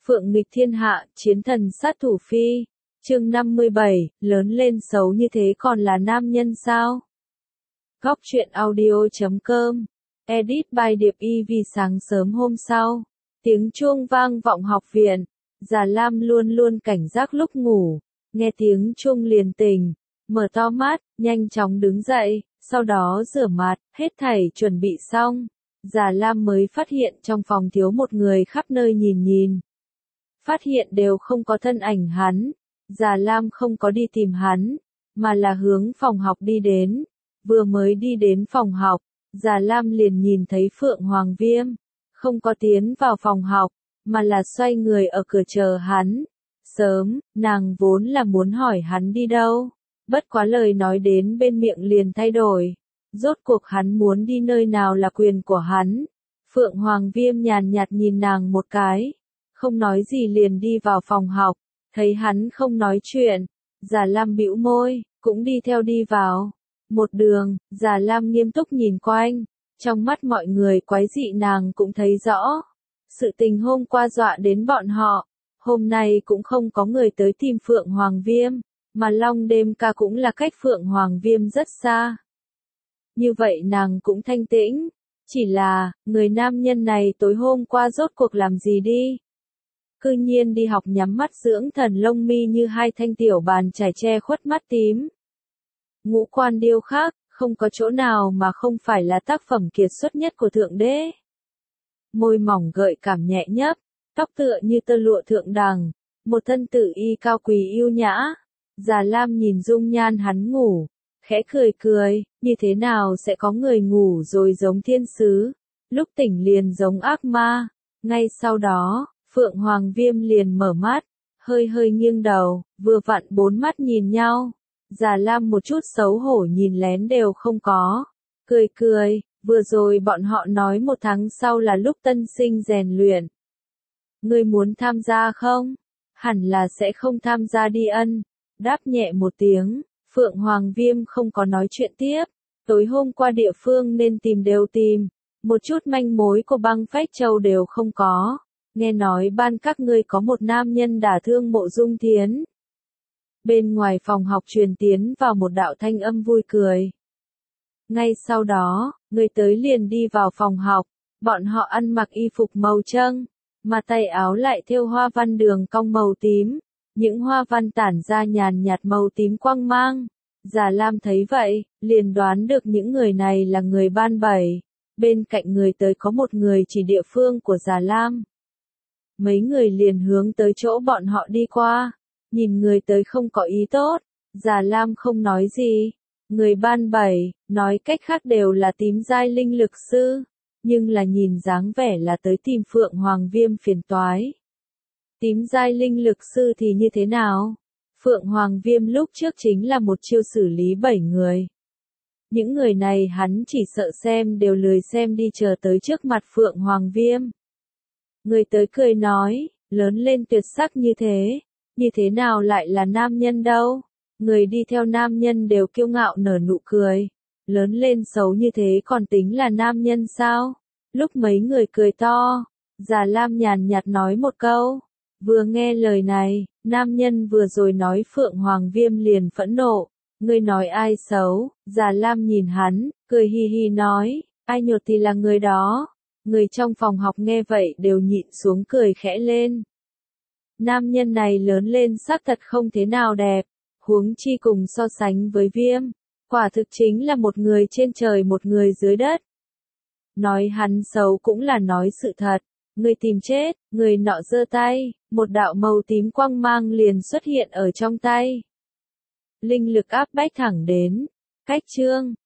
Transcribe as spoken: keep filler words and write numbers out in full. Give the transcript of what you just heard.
Phượng nghịch thiên hạ, chiến thần sát thủ phi. Chương năm mươi bảy, lớn lên xấu như thế còn là nam nhân sao? Góc truyện audio chấm com. Edit by Điệp Y. Vì sáng sớm hôm sau, tiếng chuông vang vọng học viện. Già Lam luôn luôn cảnh giác lúc ngủ, nghe tiếng chuông liền tỉnh, mở to mắt, nhanh chóng đứng dậy, sau đó rửa mặt, hết thảy chuẩn bị xong. Già Lam mới phát hiện trong phòng thiếu một người, khắp nơi nhìn nhìn. Phát hiện đều không có thân ảnh hắn. Già Lam không có đi tìm hắn, mà là hướng phòng học đi đến. Vừa mới đi đến phòng học, Già Lam liền nhìn thấy Phượng Hoàng Viêm. Không có tiến vào phòng học, mà là xoay người ở cửa chờ hắn. Sớm, nàng vốn là muốn hỏi hắn đi đâu. Bất quá lời nói đến bên miệng liền thay đổi. Rốt cuộc hắn muốn đi nơi nào là quyền của hắn. Phượng Hoàng Viêm nhàn nhạt nhìn nàng một cái, không nói gì liền đi vào phòng học. Thấy hắn không nói chuyện, Già Lam bĩu môi, cũng đi theo đi vào. Một đường, Già Lam nghiêm túc nhìn quanh, trong mắt mọi người quái dị nàng cũng thấy rõ. Sự tình hôm qua dọa đến bọn họ, hôm nay cũng không có người tới tìm Phượng Hoàng Viêm, mà Long Đêm Ca cũng là cách Phượng Hoàng Viêm rất xa. Như vậy nàng cũng thanh tĩnh, chỉ là, người nam nhân này tối hôm qua rốt cuộc làm gì đi? Cư nhiên đi học nhắm mắt dưỡng thần, lông mi như hai thanh tiểu bàn chải che khuất mắt tím. Ngũ quan điêu khắc, không có chỗ nào mà không phải là tác phẩm kiệt xuất nhất của Thượng Đế. Môi mỏng gợi cảm nhẹ nhấp, tóc tựa như tơ lụa thượng đẳng, một thân tử y cao quý yêu nhã. Già Lam nhìn dung nhan hắn ngủ, khẽ cười cười, như thế nào sẽ có người ngủ rồi giống thiên sứ, lúc tỉnh liền giống ác ma. Ngay sau đó, Phượng Hoàng Viêm liền mở mắt, hơi hơi nghiêng đầu, vừa vặn bốn mắt nhìn nhau. Già Lam một chút xấu hổ nhìn lén đều không có, cười cười, vừa rồi bọn họ nói một tháng sau là lúc tân sinh rèn luyện. Ngươi muốn tham gia không? Hẳn là sẽ không tham gia đi. Ân, đáp nhẹ một tiếng. Phượng Hoàng Viêm không có nói chuyện tiếp, tối hôm qua địa phương nên tìm đều tìm, một chút manh mối của băng phách châu đều không có. Nghe nói ban các ngươi có một nam nhân đả thương Mộ Dung Thiến. Bên ngoài phòng học truyền tiến vào một đạo thanh âm vui cười. Ngay sau đó, người tới liền đi vào phòng học, bọn họ ăn mặc y phục màu trắng, mà tay áo lại thêu hoa văn đường cong màu tím, những hoa văn tản ra nhàn nhạt màu tím quang mang. Già Lam thấy vậy, liền đoán được những người này là người ban bảy, bên cạnh người tới có một người chỉ địa phương của Già Lam. Mấy người liền hướng tới chỗ bọn họ đi qua, nhìn người tới không có ý tốt, Già Lam không nói gì. Người ban bảy, nói cách khác đều là tím giai linh lực sư, nhưng là nhìn dáng vẻ là tới tìm Phượng Hoàng Viêm phiền toái. Tím giai linh lực sư thì như thế nào? Phượng Hoàng Viêm lúc trước chính là một chiêu xử lý bảy người. Những người này hắn chỉ sợ xem đều lười xem đi, chờ tới trước mặt Phượng Hoàng Viêm. Người tới cười nói, lớn lên tuyệt sắc như thế, như thế nào lại là nam nhân đâu? Người đi theo nam nhân đều kiêu ngạo nở nụ cười, lớn lên xấu như thế còn tính là nam nhân sao? Lúc mấy người cười to, Già Lam nhàn nhạt nói một câu. Vừa nghe lời này, nam nhân vừa rồi nói Phượng Hoàng Viêm liền phẫn nộ. Ngươi nói ai xấu? Già Lam nhìn hắn, cười hi hi nói, ai nhột thì là người đó. Người trong phòng học nghe vậy đều nhịn xuống cười khẽ lên. Nam nhân này lớn lên xác thật không thế nào đẹp, huống chi cùng so sánh với Viêm, quả thực chính là một người trên trời một người dưới đất. Nói hắn xấu cũng là nói sự thật. Người tìm chết, người nọ giơ tay, một đạo màu tím quang mang liền xuất hiện ở trong tay. Linh lực áp bách thẳng đến. Cách chương,